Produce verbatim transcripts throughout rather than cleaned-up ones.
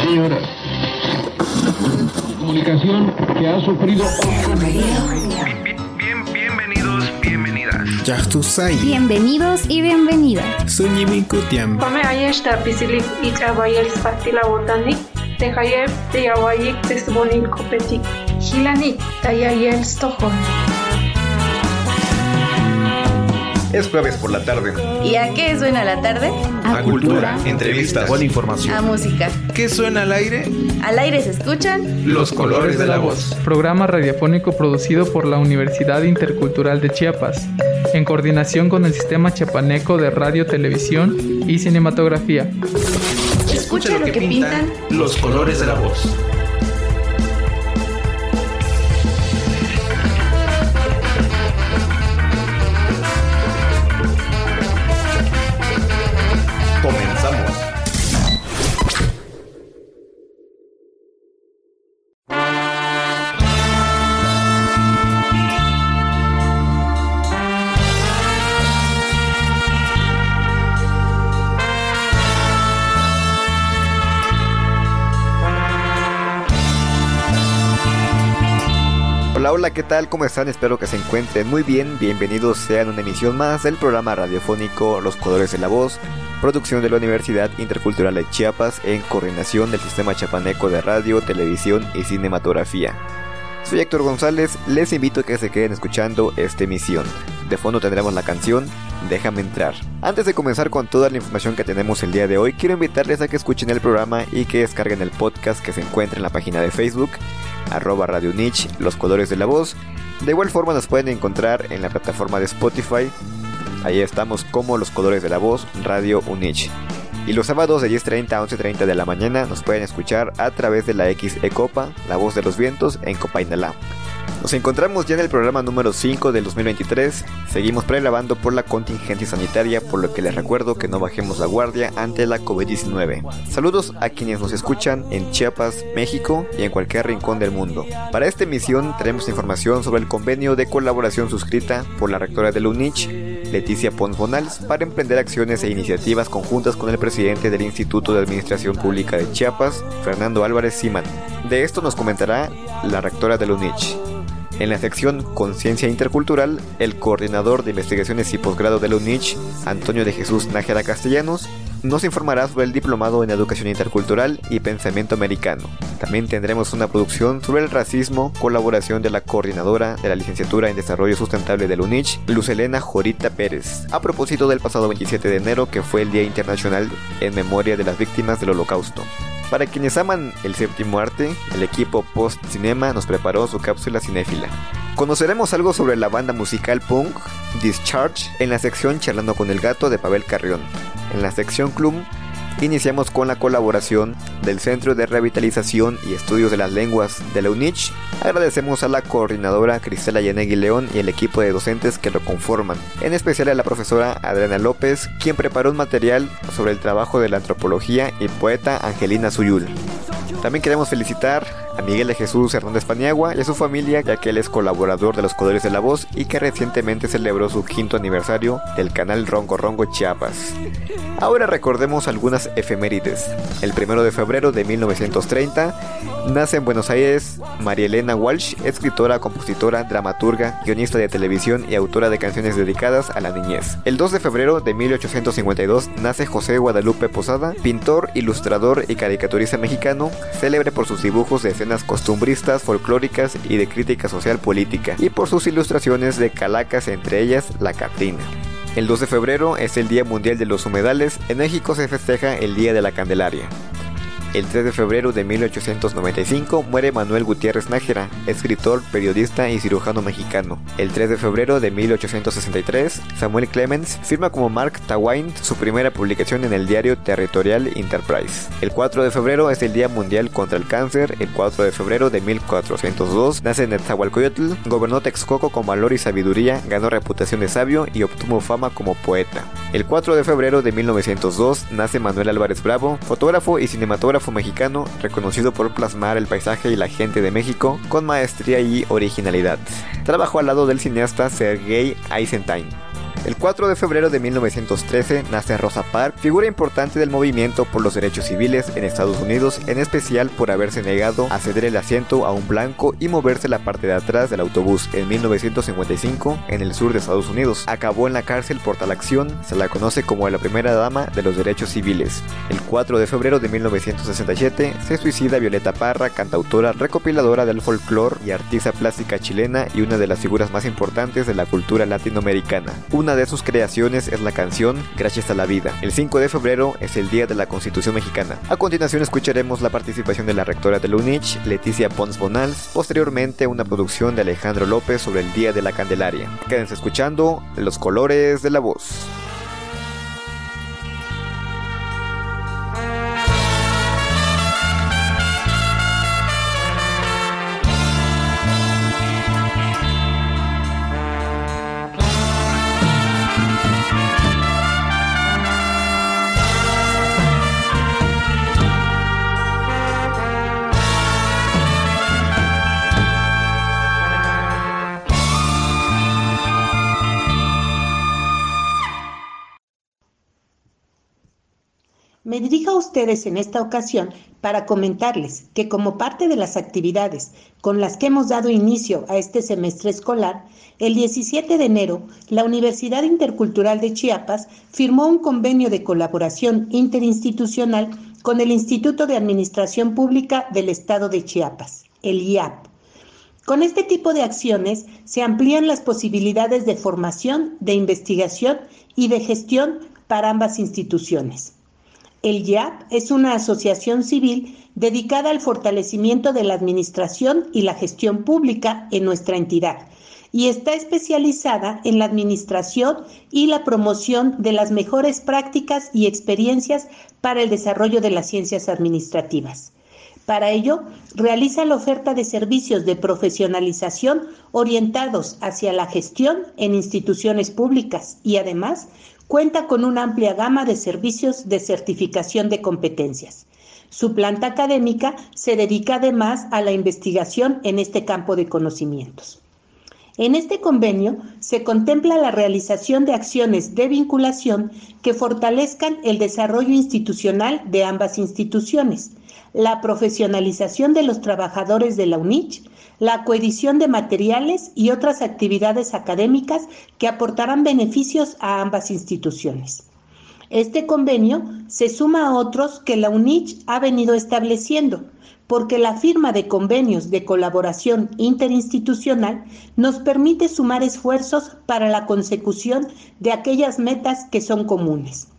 líder de comunicación que ha sufrido. Bien, bienvenidos, bienvenidas. Bienvenidos y bienvenidas. Suñiminkutiam. Come ayesta pisilik y trabayel spatila botanik. Tejayev de Yawayik de Subonin Kopetik. Hilanik, Tayayel Stockholm. Es jueves por la tarde. ¿Y a qué suena la tarde? A, a cultura, cultura, entrevistas, buena información. A música. ¿Qué suena al aire? Al aire se escuchan Los colores de la voz. Programa radiofónico producido por la Universidad Intercultural de Chiapas, en coordinación con el Sistema Chiapaneco de Radio, Televisión y Cinematografía. Escucha, Escucha lo, lo que, que pintan, pintan los colores de la voz. Comenzamos. Hola, hola, ¿qué tal? ¿Cómo están? Espero que se encuentren muy bien. Bienvenidos sean a una emisión más del programa radiofónico Los Colores de la Voz, producción de la Universidad Intercultural de Chiapas en coordinación del Sistema Chiapaneco de Radio, Televisión y Cinematografía. Soy Héctor González, les invito a que se queden escuchando esta emisión. De fondo tendremos la canción Déjame Entrar. Antes de comenzar con toda la información que tenemos el día de hoy, quiero invitarles a que escuchen el programa y que descarguen el podcast que se encuentra en la página de Facebook, arroba Radio Unich, Los Colores de la Voz. De igual forma nos pueden encontrar en la plataforma de Spotify. Ahí estamos como Los Colores de la Voz, Radio Unich. Y los sábados de diez treinta a once treinta de la mañana nos pueden escuchar a través de la X E Copa, La Voz de los Vientos, en Copainalá. Nos encontramos ya en el programa número cinco del dos mil veintitrés. Seguimos pregrabando por la contingencia sanitaria, por lo que les recuerdo que no bajemos la guardia ante la COVID diecinueve. Saludos a quienes nos escuchan en Chiapas, México y en cualquier rincón del mundo. Para esta emisión tenemos información sobre el convenio de colaboración suscrita por la rectora de la UNICH, Leticia Pons Bonals, para emprender acciones e iniciativas conjuntas con el presidente del Instituto de Administración Pública de Chiapas, Fernando Álvarez Siman. De esto nos comentará la rectora de la UNICH. En la sección Conciencia Intercultural, el coordinador de investigaciones y posgrado de la UNICH, Antonio de Jesús Nájera Castellanos, nos informará sobre el diplomado en Educación Intercultural y Pensamiento Americano. También tendremos una producción sobre el racismo, colaboración de la coordinadora de la Licenciatura en Desarrollo Sustentable de la UNICH, Luz Elena Jorita Pérez, a propósito del pasado veintisiete de enero, que fue el Día Internacional en Memoria de las Víctimas del Holocausto. Para quienes aman el séptimo arte, el equipo Post Cinema nos preparó su cápsula cinéfila. Conoceremos algo sobre la banda musical punk Discharge en la sección Charlando con el Gato de Pavel Carrión. En la sección Club iniciamos con la colaboración del Centro de Revitalización y Estudios de las Lenguas de la UNICH. Agradecemos a la coordinadora Cristela Yanegui León y el equipo de docentes que lo conforman, en especial a la profesora Adriana López, quien preparó un material sobre el trabajo de la antropología y poeta Angelina Zuyul. También queremos felicitar a Miguel de Jesús Hernández Paniagua y a su familia, ya que él es colaborador de Los Colores de la Voz y que recientemente celebró su quinto aniversario del canal Rongo Rongo Chiapas. Ahora recordemos algunas efemérides. El primero de febrero de mil novecientos treinta nace en Buenos Aires María Elena Walsh, escritora, compositora, dramaturga, guionista de televisión y autora de canciones dedicadas a la niñez. El dos de febrero de mil ochocientos cincuenta y dos nace José Guadalupe Posada, pintor, ilustrador y caricaturista mexicano, célebre por sus dibujos de escenas costumbristas, folclóricas y de crítica social política, y por sus ilustraciones de calacas, entre ellas La Catrina. El dos de febrero es el Día Mundial de los Humedales. En México se festeja el Día de la Candelaria. El tres de febrero de mil ochocientos noventa y cinco muere Manuel Gutiérrez Nájera, escritor, periodista y cirujano mexicano. El tres de febrero de mil ochocientos sesenta y tres, Samuel Clemens firma como Mark Twain su primera publicación en el diario Territorial Enterprise. El cuatro de febrero es el Día Mundial contra el Cáncer. El cuatro de febrero de mil cuatrocientos dos nace Netzahualcoyotl, gobernó Texcoco con valor y sabiduría, ganó reputación de sabio y obtuvo fama como poeta. El cuatro de febrero de mil novecientos dos nace Manuel Álvarez Bravo, fotógrafo y cinematógrafo mexicano, reconocido por plasmar el paisaje y la gente de México con maestría y originalidad. Trabajó al lado del cineasta Sergei Eisenstein. El cuatro de febrero de mil novecientos trece nace Rosa Parks, figura importante del movimiento por los derechos civiles en Estados Unidos, en especial por haberse negado a ceder el asiento a un blanco y moverse la parte de atrás del autobús en mil novecientos cincuenta y cinco en el sur de Estados Unidos. Acabó en la cárcel por tal acción, se la conoce como la primera dama de los derechos civiles. El cuatro de febrero de mil novecientos sesenta y siete se suicida Violeta Parra, cantautora, recopiladora del folclore y artista plástica chilena y una de las figuras más importantes de la cultura latinoamericana. Una de sus creaciones es la canción Gracias a la Vida. El cinco de febrero es el Día de la Constitución Mexicana. A continuación escucharemos la participación de la rectora de la U N I C H, Leticia Pons Bonals, posteriormente una producción de Alejandro López sobre el Día de la Candelaria. Quédense escuchando Los Colores de la Voz. Me dirijo a ustedes en esta ocasión para comentarles que como parte de las actividades con las que hemos dado inicio a este semestre escolar, el diecisiete de enero, la Universidad Intercultural de Chiapas firmó un convenio de colaboración interinstitucional con el Instituto de Administración Pública del Estado de Chiapas, el I A P. Con este tipo de acciones se amplían las posibilidades de formación, de investigación y de gestión para ambas instituciones. El I A P es una asociación civil dedicada al fortalecimiento de la administración y la gestión pública en nuestra entidad y está especializada en la administración y la promoción de las mejores prácticas y experiencias para el desarrollo de las ciencias administrativas. Para ello, realiza la oferta de servicios de profesionalización orientados hacia la gestión en instituciones públicas y además cuenta con una amplia gama de servicios de certificación de competencias. Su planta académica se dedica además a la investigación en este campo de conocimientos. En este convenio se contempla la realización de acciones de vinculación que fortalezcan el desarrollo institucional de ambas instituciones, la profesionalización de los trabajadores de la U N I C H, la coedición de materiales y otras actividades académicas que aportarán beneficios a ambas instituciones. Este convenio se suma a otros que la U N I C H ha venido estableciendo, porque la firma de convenios de colaboración interinstitucional nos permite sumar esfuerzos para la consecución de aquellas metas que son comunes.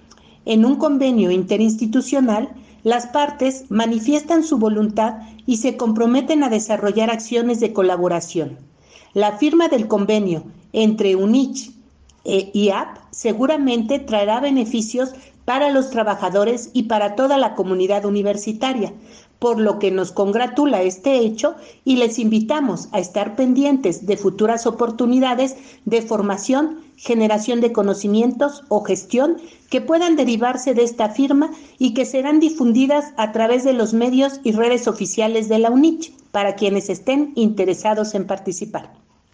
En un convenio interinstitucional, las partes manifiestan su voluntad y se comprometen a desarrollar acciones de colaboración. La firma del convenio entre U N I C H e I A P seguramente traerá beneficios para los trabajadores y para toda la comunidad universitaria, por lo que nos congratula este hecho y les invitamos a estar pendientes de futuras oportunidades de formación, generación de conocimientos o gestión que puedan derivarse de esta firma y que serán difundidas a través de los medios y redes oficiales de la U N I C H para quienes estén interesados en participar.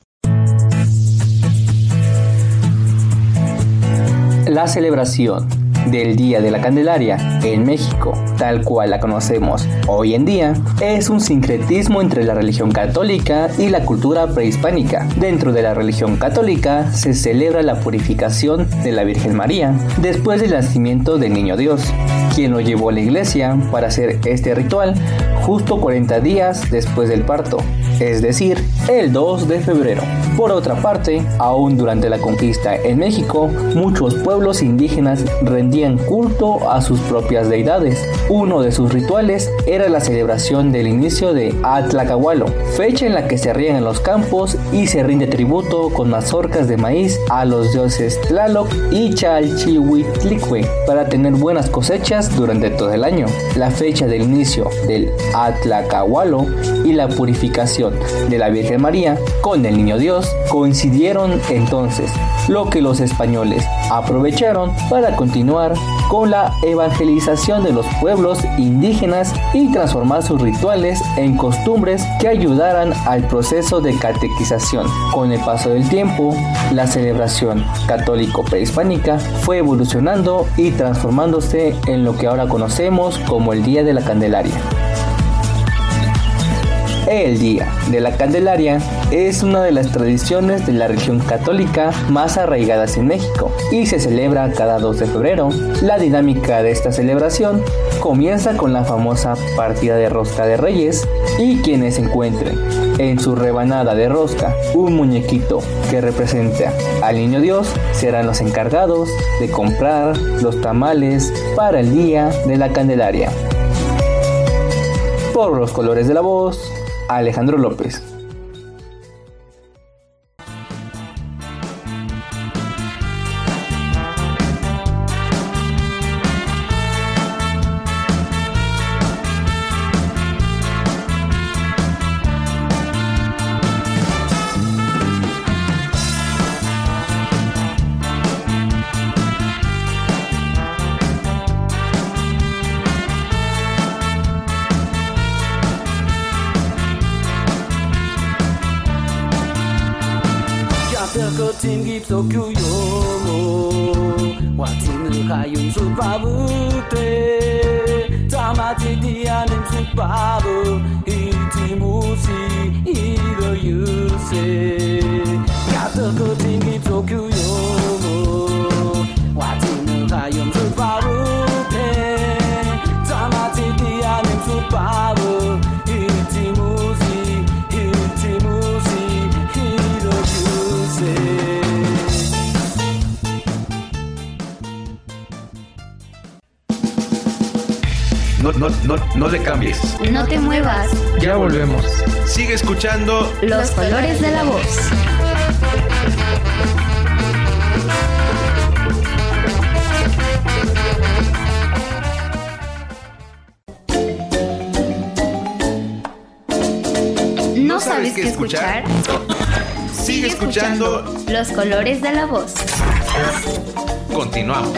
La celebración del Día de la Candelaria en México, tal cual la conocemos hoy en día, es un sincretismo entre la religión católica y la cultura prehispánica. Dentro de la religión católica se celebra la purificación de la Virgen María después del nacimiento del Niño Dios, quien lo llevó a la iglesia para hacer este ritual justo cuarenta días después del parto, es decir, el dos de febrero. Por otra parte, aún durante la conquista en México, muchos pueblos indígenas rendían culto a sus propias deidades. Uno de sus rituales era la celebración del inicio de Atlacahualo, fecha en la que se rían en los campos y se rinde tributo con mazorcas de maíz a los dioses Tlaloc y Chalchihuitlicue para tener buenas cosechas durante todo el año. La fecha del inicio del Atlacahualo y la purificación de la Virgen María con el Niño Dios coincidieron entonces, lo que los españoles aprovecharon para continuar con la evangelización de los pueblos indígenas y transformar sus rituales en costumbres que ayudaran al proceso de catequización. Con el paso del tiempo, la celebración católico prehispánica fue evolucionando y transformándose en lo que ahora conocemos como el Día de la Candelaria. El Día de la Candelaria es una de las tradiciones de la religión católica más arraigadas en México y se celebra cada dos de febrero. La dinámica de esta celebración comienza con la famosa partida de rosca de Reyes, y quienes encuentren en su rebanada de rosca un muñequito que representa al Niño Dios serán los encargados de comprar los tamales para el Día de la Candelaria. Por los colores de la voz, Alejandro López. No, no, no, no le cambies. No te muevas. Ya volvemos. Sigue escuchando Los colores de la voz. ¿No sabes qué escuchar? Sigue escuchando Los colores de la voz. Continuamos.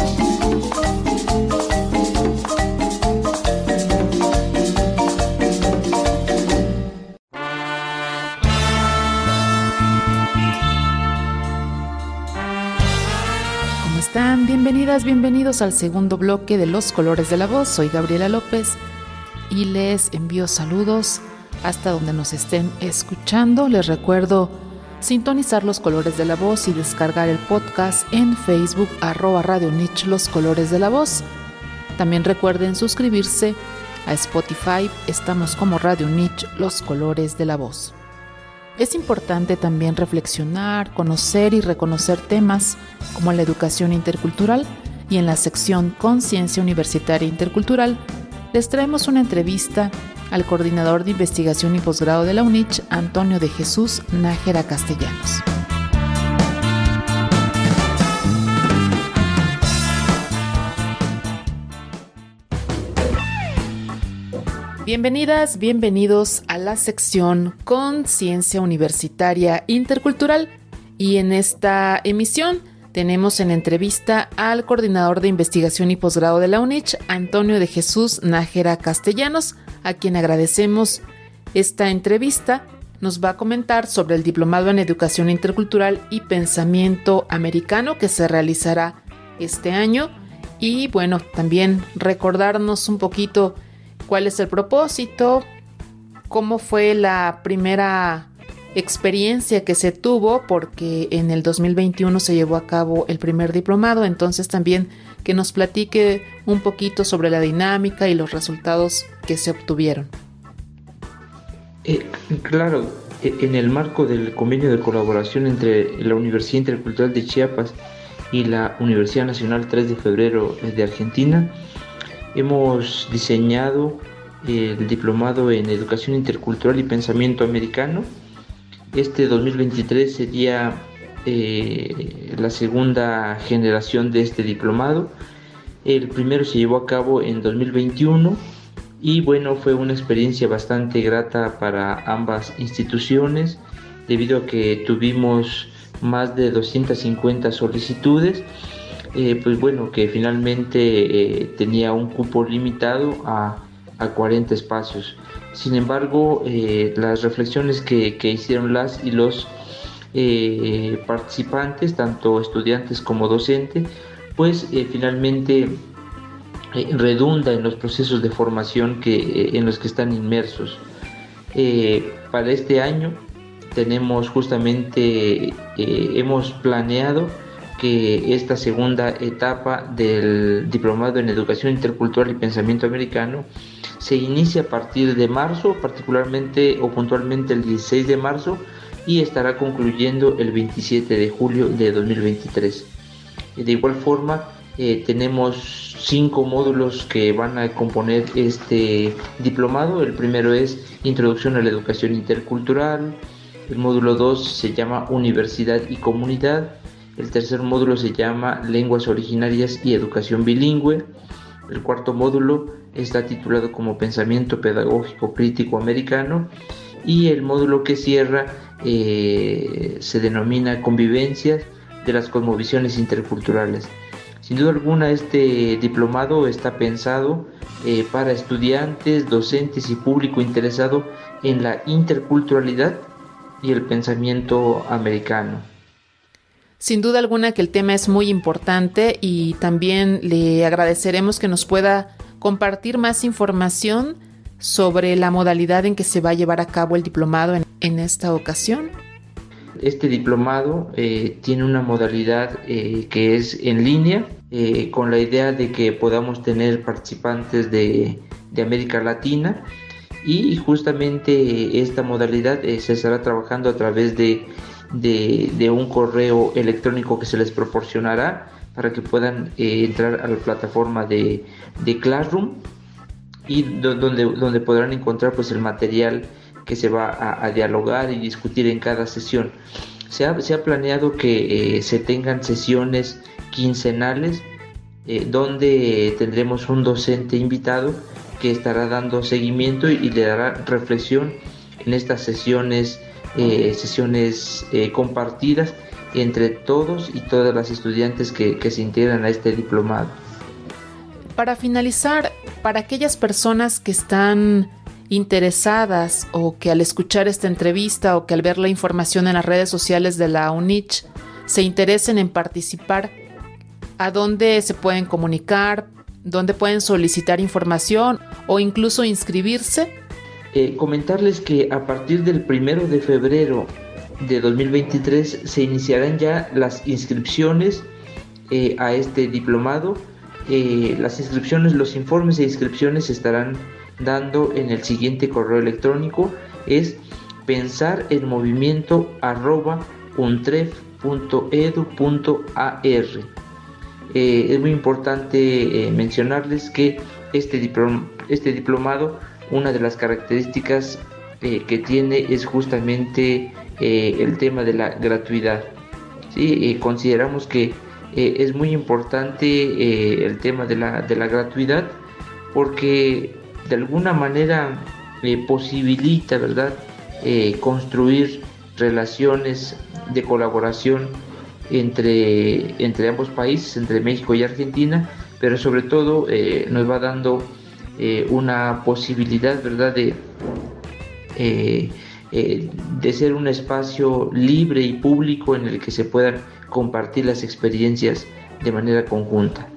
Bienvenidas, bienvenidos al segundo bloque de Los Colores de la Voz. Soy Gabriela López y les envío saludos hasta donde nos estén escuchando. Les recuerdo sintonizar Los Colores de la Voz y descargar el podcast en Facebook, arroba Radio Niche Los Colores de la Voz. También recuerden suscribirse a Spotify, estamos como Radio Niche Los Colores de la Voz. Es importante también reflexionar, conocer y reconocer temas como la educación intercultural, y en la sección Conciencia Universitaria Intercultural les traemos una entrevista al coordinador de investigación y posgrado de la UNICH, Antonio de Jesús Nájera Castellanos. Bienvenidas, bienvenidos a la sección Conciencia Universitaria Intercultural, y en esta emisión tenemos en entrevista al coordinador de investigación y posgrado de la UNICH, Antonio de Jesús Nájera Castellanos, a quien agradecemos esta entrevista. Nos va a comentar sobre el diplomado en educación intercultural y pensamiento americano que se realizará este año, y bueno, también recordarnos un poquito cuál es el propósito, cómo fue la primera experiencia que se tuvo, porque en el dos mil veintiuno se llevó a cabo el primer diplomado. Entonces también que nos platique un poquito sobre la dinámica y los resultados que se obtuvieron. Eh, claro, en el marco del convenio de colaboración entre la Universidad Intercultural de Chiapas y la Universidad Nacional tres de febrero de Argentina, hemos diseñado el diplomado en Educación Intercultural y Pensamiento Americano. Este dos mil veintitrés sería eh, la segunda generación de este diplomado. El primero se llevó a cabo en dos mil veintiuno y bueno, fue una experiencia bastante grata para ambas instituciones, debido a que tuvimos más de doscientas cincuenta solicitudes. eh, pues bueno, que finalmente eh, tenía un cupo limitado a, a cuarenta espacios. Sin embargo, eh, las reflexiones que, que hicieron las y los eh, participantes, tanto estudiantes como docentes, pues eh, finalmente eh, redunda en los procesos de formación que, eh, en los que están inmersos. Eh, para este año tenemos justamente, eh, hemos planeado que esta segunda etapa del Diplomado en Educación Intercultural y Pensamiento Americano se inicia a partir de marzo, particularmente o puntualmente el dieciséis de marzo, y estará concluyendo el veintisiete de julio de dos mil veintitrés. De igual forma, eh, tenemos cinco módulos que van a componer este diplomado. El primero es Introducción a la Educación Intercultural, el módulo dos se llama Universidad y Comunidad, el tercer módulo se llama Lenguas Originarias y Educación Bilingüe, el cuarto módulo está titulado como Pensamiento Pedagógico Crítico Americano, y el módulo que cierra eh, se denomina Convivencias de las Cosmovisiones Interculturales. Sin duda alguna, este diplomado está pensado eh, para estudiantes, docentes y público interesado en la interculturalidad y el pensamiento americano. Sin duda alguna que el tema es muy importante, y también le agradeceremos que nos pueda compartir más información sobre la modalidad en que se va a llevar a cabo el diplomado en, en esta ocasión. Este diplomado eh, tiene una modalidad eh, que es en línea, eh, con la idea de que podamos tener participantes de, de América Latina, y justamente esta modalidad eh, se estará trabajando a través de, de, de un correo electrónico que se les proporcionará para que puedan eh, entrar a la plataforma de, de Classroom, y do, donde, donde podrán encontrar pues el material que se va a, a dialogar y discutir en cada sesión. Se ha, se ha planeado que eh, se tengan sesiones quincenales eh, donde tendremos un docente invitado que estará dando seguimiento y le dará reflexión en estas sesiones, eh, sesiones eh, compartidas entre todos y todas las estudiantes que, que se integran a este diplomado. Para finalizar, para aquellas personas que están interesadas, o que al escuchar esta entrevista o que al ver la información en las redes sociales de la UNICH se interesen en participar, ¿a dónde se pueden comunicar? ¿Dónde pueden solicitar información o incluso inscribirse? Eh, comentarles que a partir del primero de febrero de dos mil veintitrés se iniciarán ya las inscripciones eh, a este diplomado. Eh, las inscripciones, los informes de inscripciones se estarán dando en el siguiente correo electrónico: es pensar en movimiento arroba untref punto edu punto ar. Eh, es muy importante eh, mencionarles que este, diplom- este diplomado, una de las características eh, que tiene es justamente eh, el tema de la gratuidad. ¿Sí? Eh, consideramos que eh, es muy importante eh, el tema de la, de la gratuidad, porque de alguna manera eh, posibilita, ¿verdad?, eh, construir relaciones de colaboración entre, entre ambos países, entre México y Argentina, pero sobre todo eh, nos va dando eh, una posibilidad, ¿verdad?, de, eh, eh, de ser un espacio libre y público en el que se puedan compartir las experiencias de manera conjunta.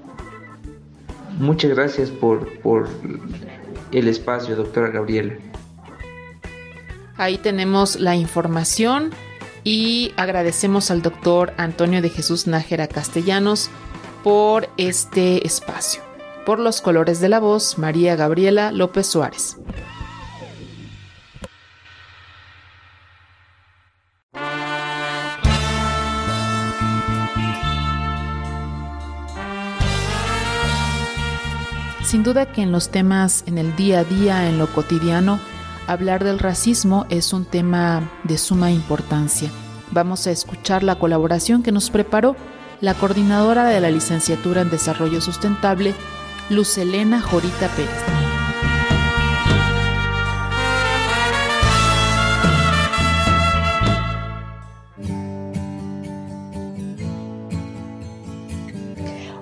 Muchas gracias por, por el espacio, doctora Gabriela. Ahí tenemos la información y agradecemos al doctor Antonio de Jesús Nájera Castellanos por este espacio. Por los colores de la voz, María Gabriela López Suárez. Sin duda que en los temas, en el día a día, en lo cotidiano, hablar del racismo es un tema de suma importancia. Vamos a escuchar la colaboración que nos preparó la coordinadora de la Licenciatura en Desarrollo Sustentable, Luz Helena Jorita Pérez.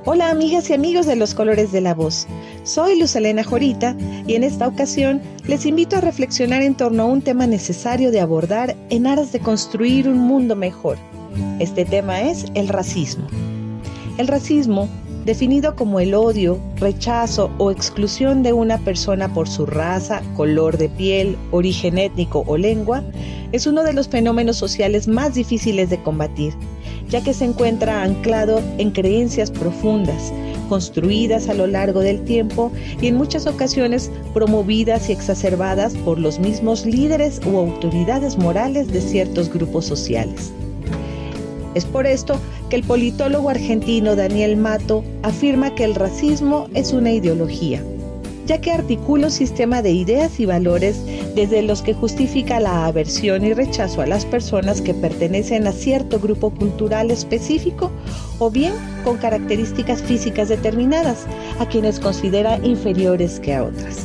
Hola amigas y amigos de Los Colores de la Voz, soy Luz Elena Jorita y en esta ocasión les invito a reflexionar en torno a un tema necesario de abordar en aras de construir un mundo mejor. Este tema es el racismo. El racismo, definido como el odio, rechazo o exclusión de una persona por su raza, color de piel, origen étnico o lengua, es uno de los fenómenos sociales más difíciles de combatir, ya que se encuentra anclado en creencias profundas, construidas a lo largo del tiempo y en muchas ocasiones promovidas y exacerbadas por los mismos líderes u autoridades morales de ciertos grupos sociales. Es por esto que el politólogo argentino Daniel Mato afirma que el racismo es una ideología, ya que articula un sistema de ideas y valores desde los que justifica la aversión y rechazo a las personas que pertenecen a cierto grupo cultural específico o bien con características físicas determinadas, a quienes considera inferiores que a otras.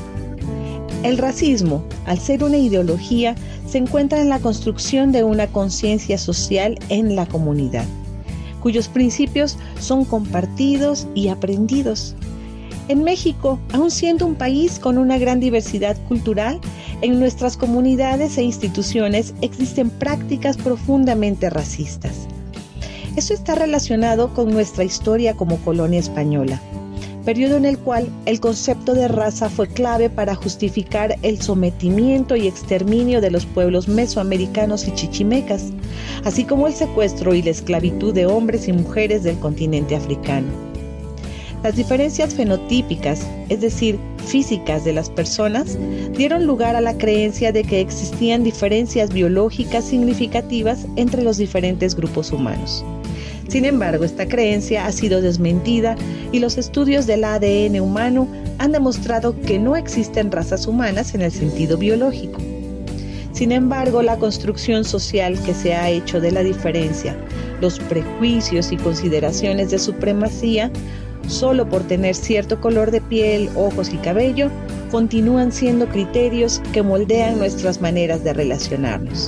El racismo, al ser una ideología, se encuentra en la construcción de una conciencia social en la comunidad, cuyos principios son compartidos y aprendidos. En México, aun siendo un país con una gran diversidad cultural, en nuestras comunidades e instituciones existen prácticas profundamente racistas. Esto está relacionado con nuestra historia como colonia española, periodo en el cual el concepto de raza fue clave para justificar el sometimiento y exterminio de los pueblos mesoamericanos y chichimecas, así como el secuestro y la esclavitud de hombres y mujeres del continente africano. Las diferencias fenotípicas, es decir, físicas de las personas, dieron lugar a la creencia de que existían diferencias biológicas significativas entre los diferentes grupos humanos. Sin embargo, esta creencia ha sido desmentida y los estudios del A D N humano han demostrado que no existen razas humanas en el sentido biológico. Sin embargo, la construcción social que se ha hecho de la diferencia, los prejuicios y consideraciones de supremacía, solo por tener cierto color de piel, ojos y cabello, continúan siendo criterios que moldean nuestras maneras de relacionarnos.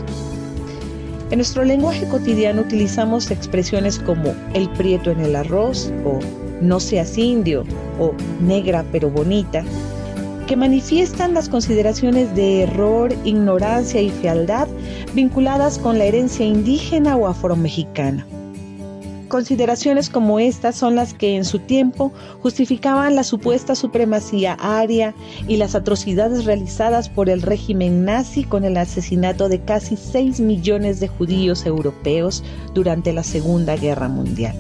En nuestro lenguaje cotidiano utilizamos expresiones como el prieto en el arroz o no seas indio o negra pero bonita, que manifiestan las consideraciones de error, ignorancia y fealdad vinculadas con la herencia indígena o afromexicana. Consideraciones como estas son las que en su tiempo justificaban la supuesta supremacía aria y las atrocidades realizadas por el régimen nazi con el asesinato de casi seis millones de judíos europeos durante la Segunda Guerra Mundial.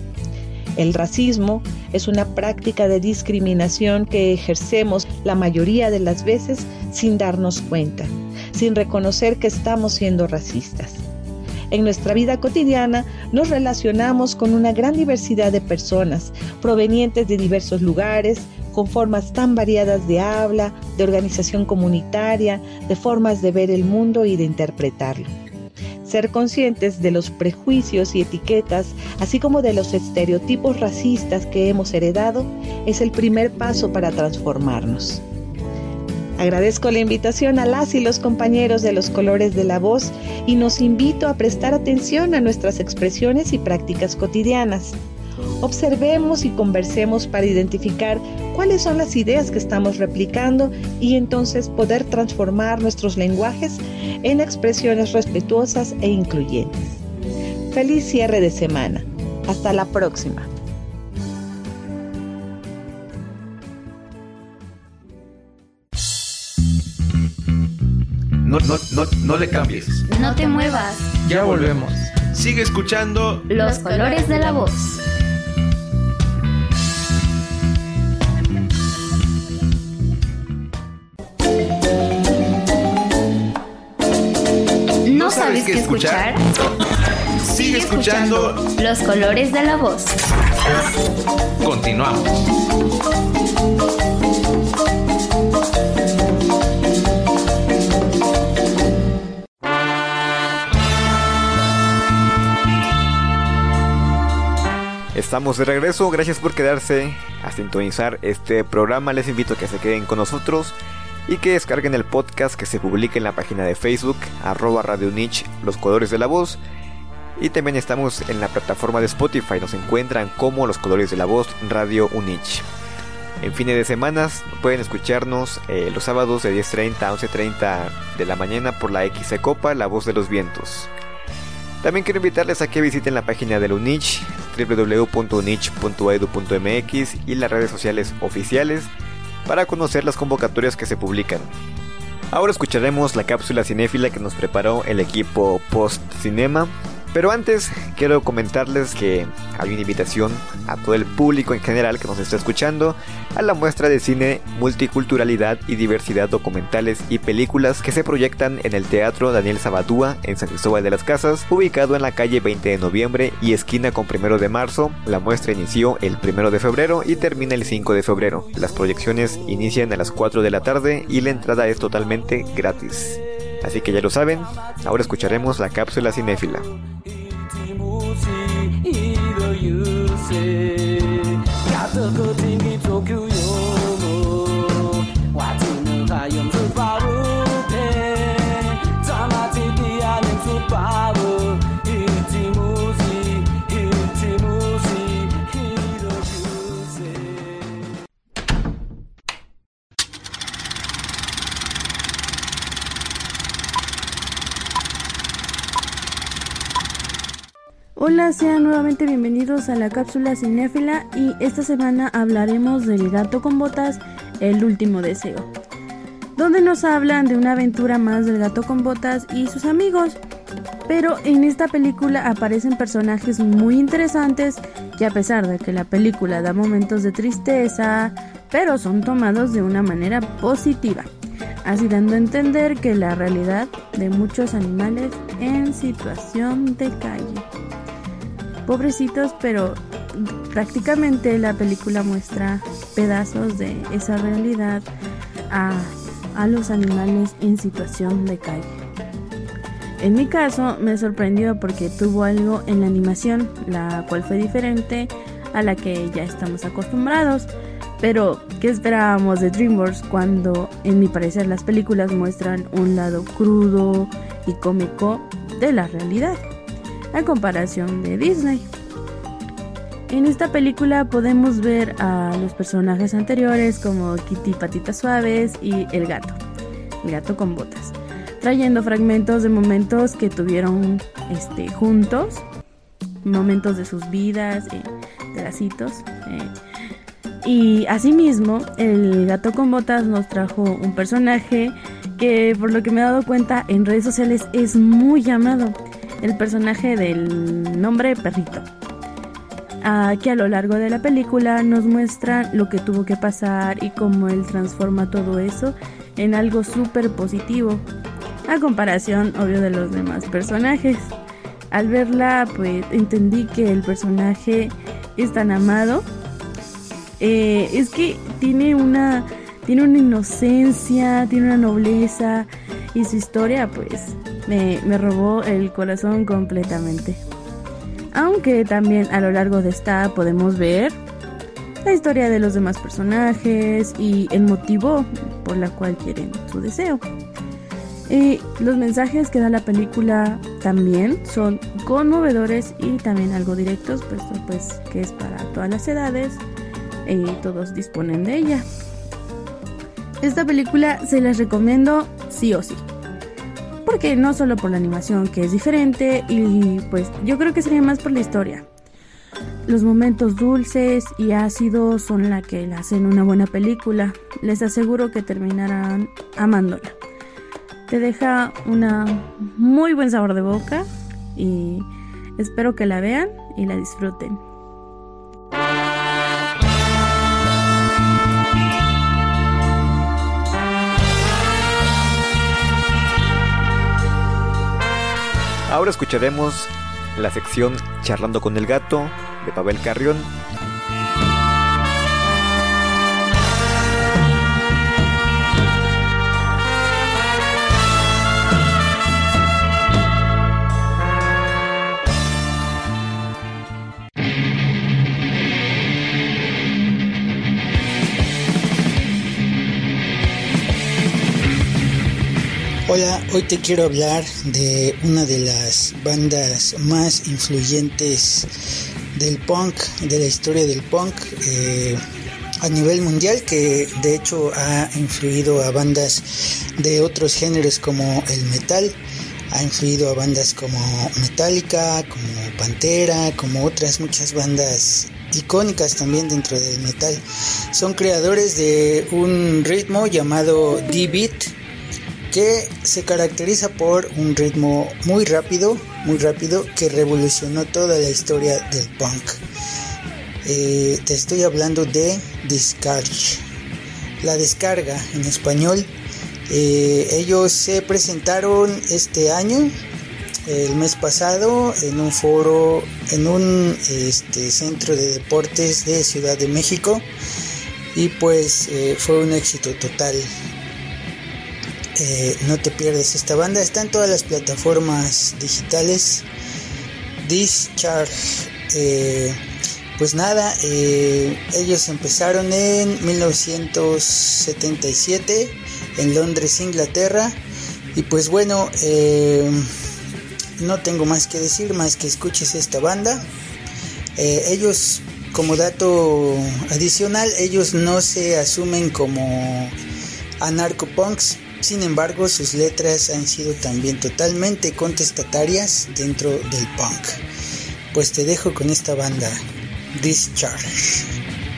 El racismo es una práctica de discriminación que ejercemos la mayoría de las veces sin darnos cuenta, sin reconocer que estamos siendo racistas. En nuestra vida cotidiana nos relacionamos con una gran diversidad de personas provenientes de diversos lugares, con formas tan variadas de habla, de organización comunitaria, de formas de ver el mundo y de interpretarlo. Ser conscientes de los prejuicios y etiquetas, así como de los estereotipos racistas que hemos heredado, es el primer paso para transformarnos. Agradezco la invitación a las y los compañeros de Los Colores de la Voz y nos invito a prestar atención a nuestras expresiones y prácticas cotidianas. Observemos y conversemos para identificar cuáles son las ideas que estamos replicando y entonces poder transformar nuestros lenguajes en expresiones respetuosas e incluyentes. Feliz cierre de semana. Hasta la próxima. No, no, no, no le cambies. No te muevas. Ya volvemos. Sigue escuchando Los Colores de la Voz. ¿No sabes qué escuchar? Sigue escuchando Los Colores de la Voz. Continuamos. Estamos de regreso, gracias por quedarse a sintonizar este programa. Les invito a que se queden con nosotros y que descarguen el podcast que se publica en la página de Facebook, arroba Radio Niche, Los Colores de la Voz. Y también estamos en la plataforma de Spotify, nos encuentran como Los Colores de la Voz Radio Unich. En fines de semanas pueden escucharnos eh, los sábados de diez treinta a once treinta de la mañana por la X C Copa, La Voz de los Vientos. También quiero invitarles a que visiten la página del UNICH, doble u doble u doble u punto unich punto e d u punto m x, y las redes sociales oficiales para conocer las convocatorias que se publican. Ahora escucharemos la cápsula cinéfila que nos preparó el equipo Post Cinema. Pero antes quiero comentarles que hay una invitación a todo el público en general que nos está escuchando a la muestra de cine, multiculturalidad y diversidad, documentales y películas que se proyectan en el Teatro Daniel Sabadúa en San Cristóbal de las Casas, ubicado en la calle veinte de noviembre y esquina con primero de marzo. La muestra inició el primero de febrero y termina el cinco de febrero. Las proyecciones inician a las cuatro de la tarde y la entrada es totalmente gratis. Así que ya lo saben, ahora escucharemos la cápsula cinéfila. Hola, sean nuevamente bienvenidos a la cápsula cinéfila y esta semana hablaremos del Gato con Botas, el último deseo, donde nos hablan de una aventura más del Gato con Botas y sus amigos. Pero en esta película aparecen personajes muy interesantes que, a pesar de que la película da momentos de tristeza, pero son tomados de una manera positiva, así dando a entender que la realidad de muchos animales en situación de calle. Pobrecitos, pero prácticamente la película muestra pedazos de esa realidad a, a los animales en situación de calle. En mi caso me sorprendió porque tuvo algo en la animación, la cual fue diferente a la que ya estamos acostumbrados. Pero, ¿qué esperábamos de DreamWorks cuando, en mi parecer, las películas muestran un lado crudo y cómico de la realidad, a comparación de Disney? En esta película podemos ver a los personajes anteriores como Kitty Patitas Suaves y el gato, el gato con botas, trayendo fragmentos de momentos que tuvieron este, juntos, momentos de sus vidas, eh, pedacitos. Eh. Y asimismo, el gato con botas nos trajo un personaje que, por lo que me he dado cuenta en redes sociales, es muy llamado. El personaje del nombre Perrito, uh, que a lo largo de la película nos muestra lo que tuvo que pasar y cómo él transforma todo eso en algo súper positivo, a comparación, obvio, de los demás personajes. Al verla, pues entendí que el personaje es tan amado. Eh, es que tiene una, tiene una inocencia, tiene una nobleza, y su historia, pues, Me, me robó el corazón completamente. Aunque también a lo largo de esta podemos ver la historia de los demás personajes y el motivo por la cual quieren su deseo. Y los mensajes que da la película también son conmovedores y también algo directos, puesto pues que es para todas las edades y todos disponen de ella. Esta película se las recomiendo sí o sí. Porque no solo por la animación, que es diferente, y pues yo creo que sería más por la historia. Los momentos dulces y ácidos son la que la hacen una buena película. Les aseguro que terminarán amándola. Te deja una muy buen sabor de boca y espero que la vean y la disfruten. Ahora escucharemos la sección Charlando con el Gato de Pavel Carrión. Hola, hoy te quiero hablar de una de las bandas más influyentes del punk, de la historia del punk eh, a nivel mundial, que de hecho ha influido a bandas de otros géneros como el metal, ha influido a bandas como Metallica, como Pantera, como otras muchas bandas icónicas también dentro del metal. Son creadores de un ritmo llamado D-Beat, que se caracteriza por un ritmo muy rápido, muy rápido, que revolucionó toda la historia del punk. Eh, te estoy hablando de Discharge, la descarga en español. Eh, ellos se presentaron este año, el mes pasado, en un foro, en un este, centro de deportes de Ciudad de México, y pues eh, fue un éxito total. Eh, no te pierdas esta banda, está en todas las plataformas digitales. Discharge, eh, pues nada, eh, ellos empezaron en mil novecientos setenta y siete en Londres, Inglaterra, y pues bueno, eh, no tengo más que decir, más que escuches esta banda. Eh, ellos, como dato adicional, ellos no se asumen como anarcopunks. Sin embargo, sus letras han sido también totalmente contestatarias dentro del punk. Pues te dejo con esta banda, Discharge.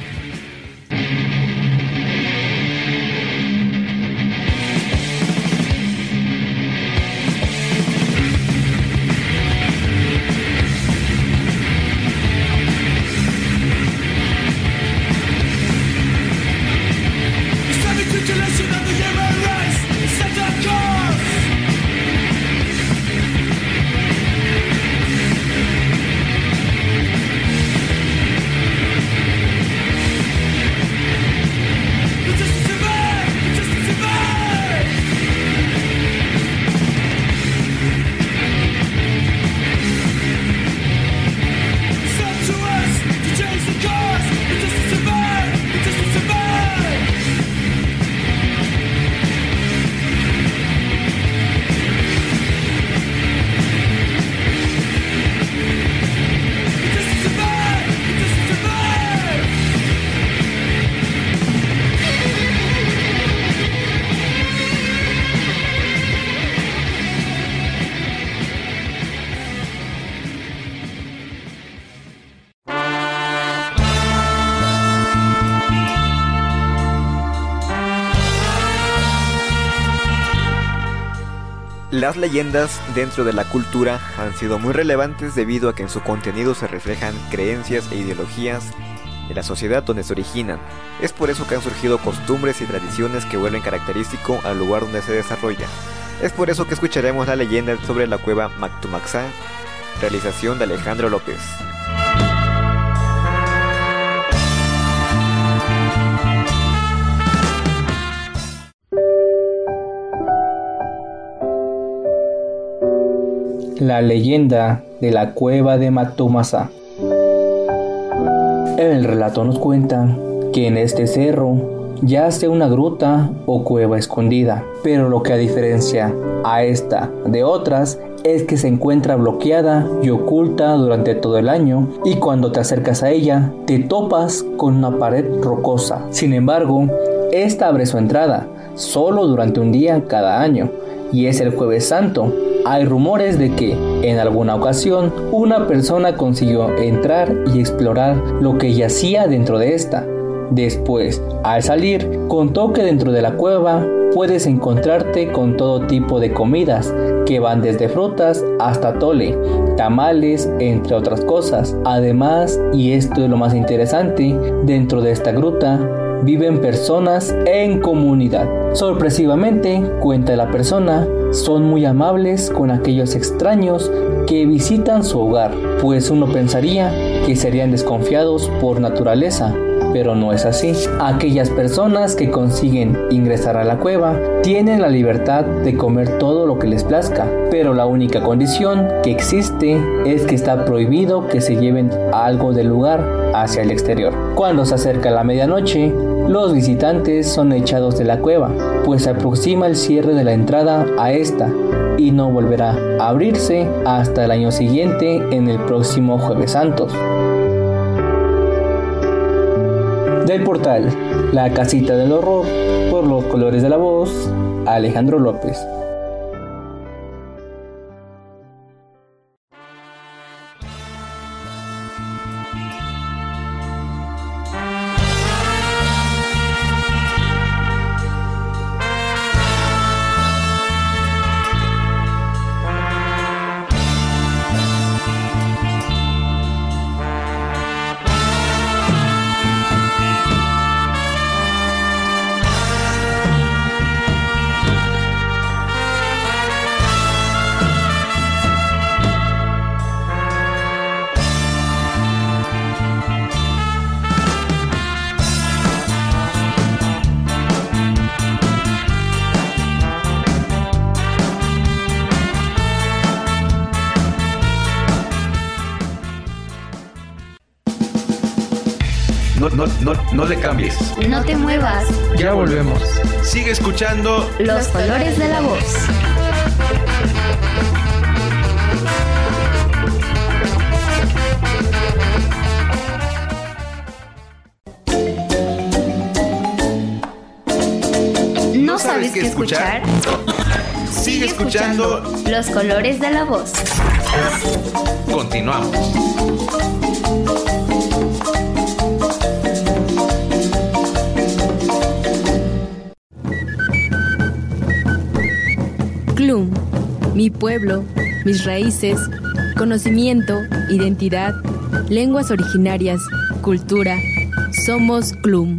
Las leyendas dentro de la cultura han sido muy relevantes debido a que en su contenido se reflejan creencias e ideologías de la sociedad donde se originan. Es por eso que han surgido costumbres y tradiciones que vuelven característico al lugar donde se desarrolla. Es por eso que escucharemos la leyenda sobre la cueva Mactumaxá, realización de Alejandro López. La leyenda de la cueva de Mactumaxá. El relato nos cuenta que en este cerro yace una gruta o cueva escondida, pero lo que a diferencia a esta de otras es que se encuentra bloqueada y oculta durante todo el año, y cuando te acercas a ella te topas con una pared rocosa. Sin embargo, esta abre su entrada solo durante un día cada año, y es el Jueves Santo. Hay rumores de que, en alguna ocasión, una persona consiguió entrar y explorar lo que yacía dentro de esta. Después, al salir, contó que dentro de la cueva puedes encontrarte con todo tipo de comidas, que van desde frutas hasta tole, tamales, entre otras cosas. Además, y esto es lo más interesante, dentro de esta gruta viven personas en comunidad. Sorpresivamente, cuenta la persona, son muy amables con aquellos extraños que visitan su hogar, pues uno pensaría que serían desconfiados por naturaleza, pero no es así. Aquellas personas que consiguen ingresar a la cueva tienen la libertad de comer todo lo que les plazca, pero la única condición que existe es que está prohibido que se lleven algo del lugar hacia el exterior. Cuando se acerca la medianoche, Los visitantes son echados de la cueva, pues se aproxima el cierre de la entrada a esta y no volverá a abrirse hasta el año siguiente en el próximo Jueves Santos. Del portal La Casita del Horror, por Los Colores de la Voz, Alejandro López. No, no, no, no le cambies. No te muevas. Ya volvemos. Sigue escuchando Los Colores de la Voz. ¿No sabes qué escuchar? Sigue escuchando Los Colores de la Voz. Continuamos. CLUM, mi pueblo, mis raíces, conocimiento, identidad, lenguas originarias, cultura. Somos CLUM.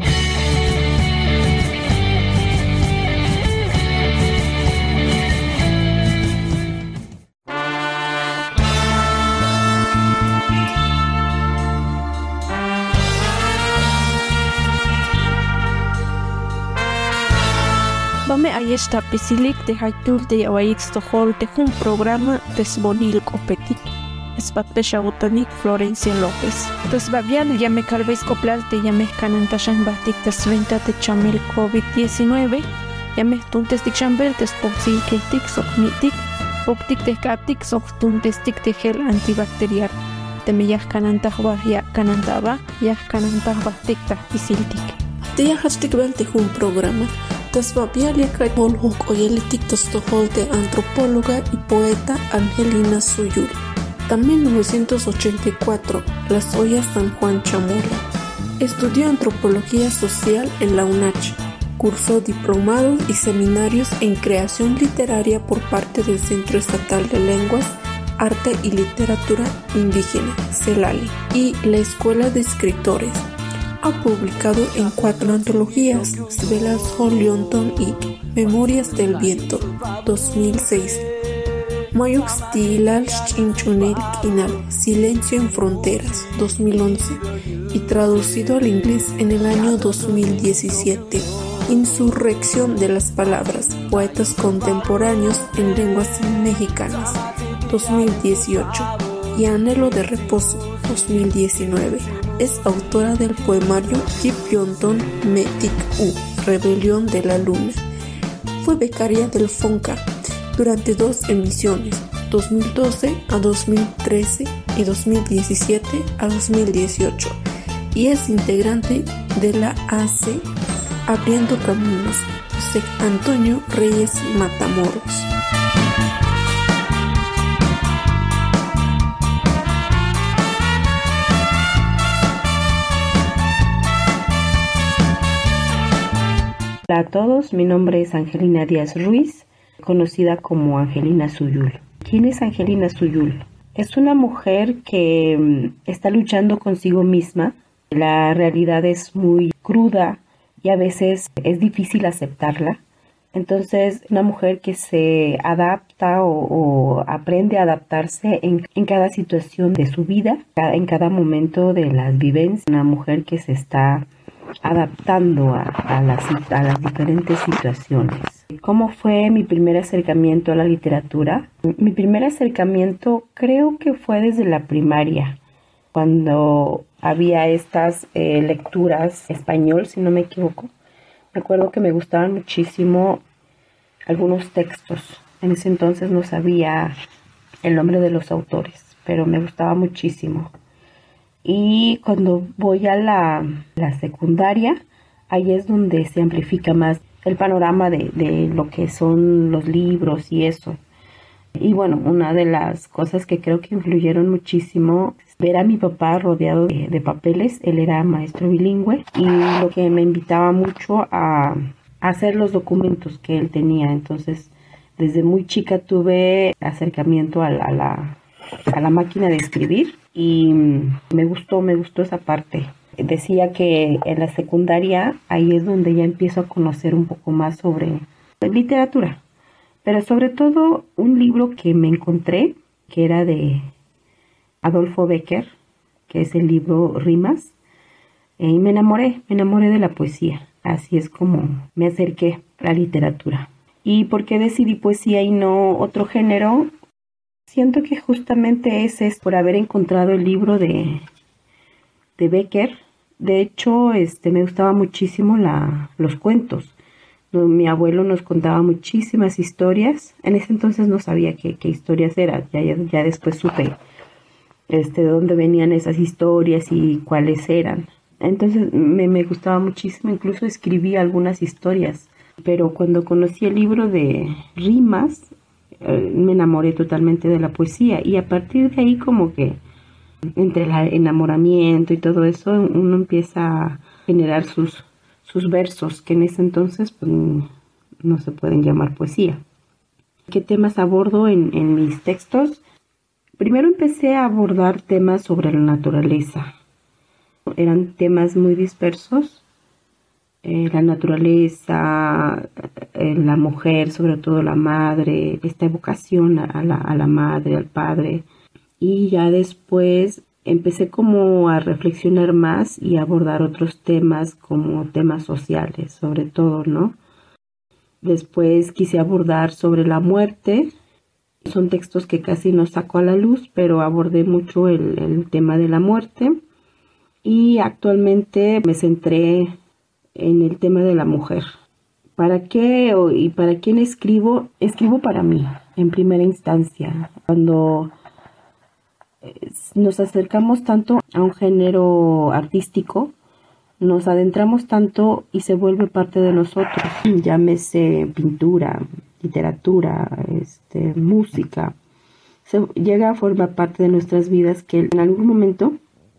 Vame ayesta pisilik de haitul de await stohol de un programa de Sbonil Copetic. Espapesha Botanik Florencia López. Desbabian ya me calves coplas de ya me canantashan batik des renta de chamel COVID diecinueve. Ya me tuntes de chambel des poxil ketik sokmitik. Poktik de kaptik sok tuntes tik de gel antibacterial. De me yah canantahwa ya canantaba ya canantahwa tik ta pisiltik. De ya hastik velte un programa. Tasbabialia Kraipolhuk Oyelitik Tostohol de antropóloga y poeta Angelina Suyul. También en mil novecientos ochenta y cuatro, Las Ollas San Juan Chamorro. Estudió antropología social en la UNACH. Cursó diplomados y seminarios en creación literaria por parte del Centro Estatal de Lenguas, Arte y Literatura Indígena, CELALI, y la Escuela de Escritores. Ha publicado en cuatro antologías, Svelas Holionton y Memorias del Viento, dos mil seis, Mayuxtilal Chinchonel Kinal, Silencio en Fronteras, dos mil once, y traducido al inglés en el año dos mil diecisiete, Insurrección de las Palabras, Poetas Contemporáneos en Lenguas Mexicanas, dos mil dieciocho, y Anhelo de Reposo, dos mil diecinueve. Es autora del poemario Yipyonton Metik U, Rebelión de la Luna. Fue becaria del FONCA durante dos emisiones, dos mil doce a dos mil trece y dos mil diecisiete a dos mil dieciocho, y es integrante de la A C Abriendo Caminos, José Antonio Reyes Matamoros. Hola a todos, mi nombre es Angelina Díaz Ruiz, conocida como Angelina Suyul. ¿Quién es Angelina Suyul? Es una mujer que um, está luchando consigo misma. La realidad es muy cruda y a veces es difícil aceptarla. Entonces, una mujer que se adapta o, o aprende a adaptarse en, en cada situación de su vida, en cada momento de las vivencias. Una mujer que se está adaptando a, a, las, a las diferentes situaciones. ¿Cómo fue mi primer acercamiento a la literatura? Mi primer acercamiento creo que fue desde la primaria, cuando había estas eh, lecturas español, si no me equivoco. Me acuerdo que me gustaban muchísimo algunos textos. En ese entonces no sabía el nombre de los autores, pero me gustaba muchísimo. Y cuando voy a la, la secundaria, ahí es donde se amplifica más el panorama de, de lo que son los libros y eso. Y bueno, una de las cosas que creo que influyeron muchísimo es ver a mi papá rodeado de, de papeles. Él era maestro bilingüe y lo que me invitaba mucho a, a hacer los documentos que él tenía. Entonces, desde muy chica tuve acercamiento a la, a la, a la máquina de escribir y me gustó, me gustó esa parte. Decía que en la secundaria ahí es donde ya empiezo a conocer un poco más sobre literatura. Pero sobre todo un libro que me encontré, que era de Adolfo Bécquer, que es el libro Rimas, y me enamoré, me enamoré de la poesía. Así es como me acerqué a la literatura. ¿Y por qué decidí poesía y no otro género? Siento que justamente ese es por haber encontrado el libro de, de Bécquer. De hecho, este, me gustaba muchísimo la, los cuentos. Mi abuelo nos contaba muchísimas historias. En ese entonces no sabía qué, qué historias eran. Ya, ya, ya después supe este, de dónde venían esas historias y cuáles eran. Entonces me, me gustaba muchísimo. Incluso escribí algunas historias. Pero cuando conocí el libro de Rimas, eh, me enamoré totalmente de la poesía. Y a partir de ahí como que entre el enamoramiento y todo eso, uno empieza a generar sus... sus versos, que en ese entonces pues, no se pueden llamar poesía. ¿Qué temas abordo en, en mis textos? Primero empecé a abordar temas sobre la naturaleza. Eran temas muy dispersos. Eh, la naturaleza, eh, la mujer, sobre todo la madre, esta evocación a la, a la madre, al padre. Y ya después empecé como a reflexionar más y a abordar otros temas como temas sociales, sobre todo, ¿no? Después quise abordar sobre la muerte. Son textos que casi no saco a la luz, pero abordé mucho el, el tema de la muerte. Y actualmente me centré en el tema de la mujer. ¿Para qué y para quién escribo? Escribo para mí, en primera instancia. Cuando nos acercamos tanto a un género artístico, nos adentramos tanto y se vuelve parte de nosotros. Llámese pintura, literatura, este, música. Se llega a formar parte de nuestras vidas que en algún momento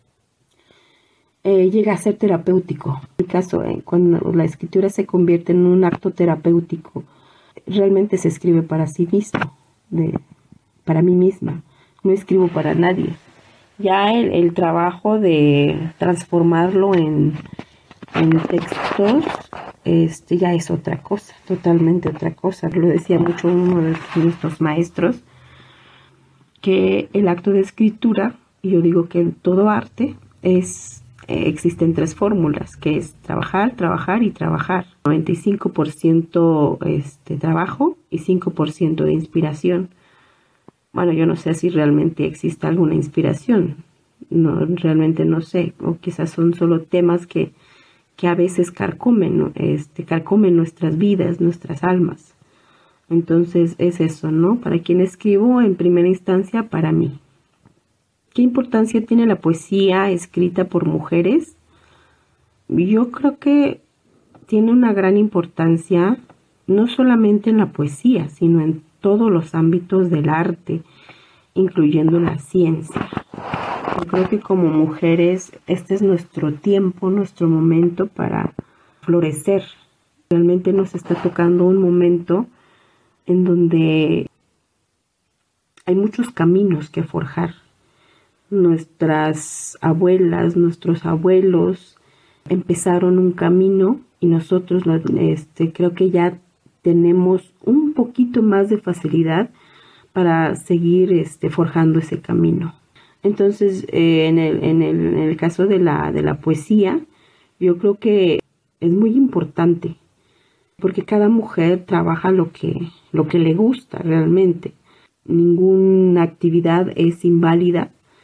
eh, llega a ser terapéutico. En mi caso, eh, cuando la escritura se convierte en un acto terapéutico, realmente se escribe para sí mismo, de, para mí misma. No escribo para nadie. Ya el, el trabajo de transformarlo en, en textos este, ya es otra cosa, totalmente otra cosa. Lo decía mucho uno de nuestros maestros, que el acto de escritura, y yo digo que en todo arte, es eh, existen tres fórmulas, que es trabajar, trabajar y trabajar. noventa y cinco por ciento este, trabajo y cinco por ciento de inspiración. Bueno, yo no sé si realmente existe alguna inspiración, no, realmente no sé, o quizás son solo temas que, que a veces carcomen, este, carcomen nuestras vidas, nuestras almas. Entonces es eso, ¿no? ¿Para quién escribo? En primera instancia, para mí. ¿Qué importancia tiene la poesía escrita por mujeres? Yo creo que tiene una gran importancia, no solamente en la poesía, sino en todos los ámbitos del arte, incluyendo la ciencia. Yo creo que como mujeres este es nuestro tiempo, nuestro momento para florecer. Realmente nos está tocando un momento en donde hay muchos caminos que forjar. Nuestras abuelas, nuestros abuelos empezaron un camino y nosotros este, creo que ya tenemos un poquito más de facilidad para seguir este, forjando ese camino. Entonces, eh, en, el, en, el, en el caso de la, de la poesía, yo creo que es muy importante, porque cada mujer trabaja lo que, lo que le gusta realmente. Ninguna actividad es inválida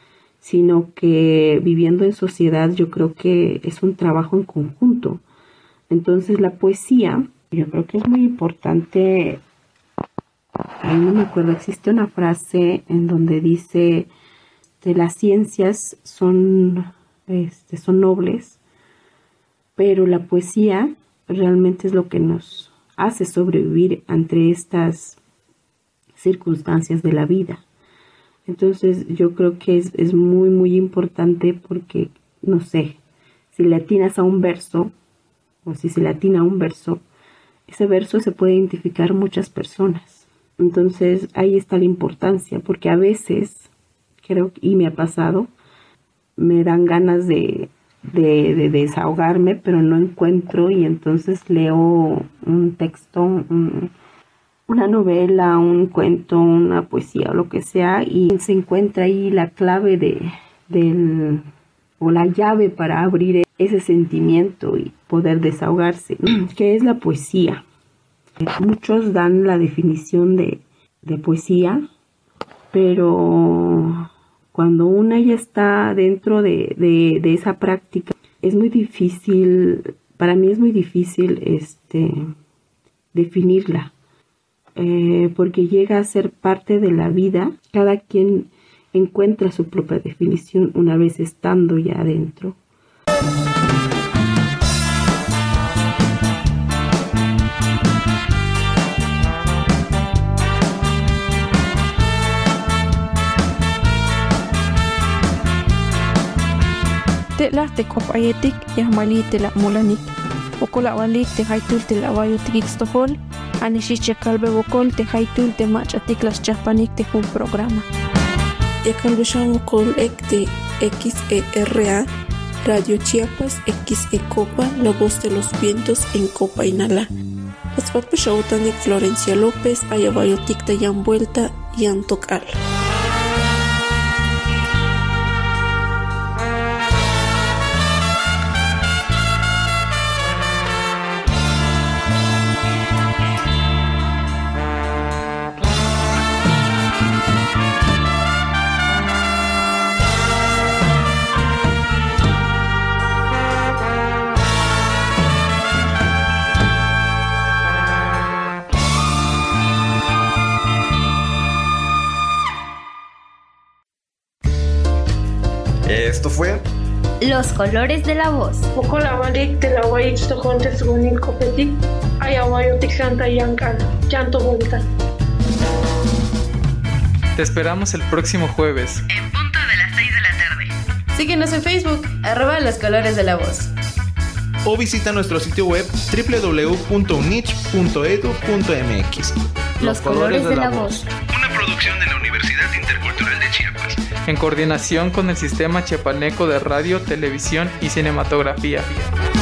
sino que viviendo en sociedad yo creo que es un trabajo en conjunto. Entonces la poesía, yo creo que es muy importante. Ahí no me acuerdo, existe una frase en donde dice que las ciencias son, este, son nobles, pero la poesía realmente es lo que nos hace sobrevivir ante estas circunstancias de la vida. Entonces yo creo que es, es muy muy importante porque, no sé, si le atinas a un verso, o si se le atina a un verso, ese verso se puede identificar muchas personas. Entonces ahí está la importancia, porque a veces, creo, y me ha pasado, me dan ganas de, de, de desahogarme, pero no encuentro, y entonces leo un texto, un, una novela, un cuento, una poesía o lo que sea, y se encuentra ahí la clave de, del, o la llave para abrir ese sentimiento y poder desahogarse. ¿Qué es la poesía? Muchos dan la definición de, de poesía, pero cuando una ya está dentro de, de, de esa práctica, es muy difícil, para mí es muy difícil este, definirla, eh, porque llega a ser parte de la vida. Cada quien encuentra su propia definición una vez estando ya adentro. Te la te copayetik ya mali te la mulanik okola walik te haitul te la wayotik ixtohol anishiche kalbe bokol te haitul te machatik las chapanik te un programa ya kalbesham kol ek de X E R A Radio Chiapas X E Copa, la voz de los vientos en Copa Inala. Las papas Shautanik Florencia López, Ayabayotik de Yan Vuelta y Antokal. Esto fue Los colores de la voz. Te esperamos el próximo jueves, en punto de las seis de la tarde. Síguenos en Facebook, arroba Los Colores de la Voz. O visita nuestro sitio web doble u doble u doble u punto unich punto e d u punto m x. Los colores de la voz. Una producción de la Universidad Intercultural de Chiapas, en coordinación con el Sistema Chiapaneco de Radio, Televisión y Cinematografía.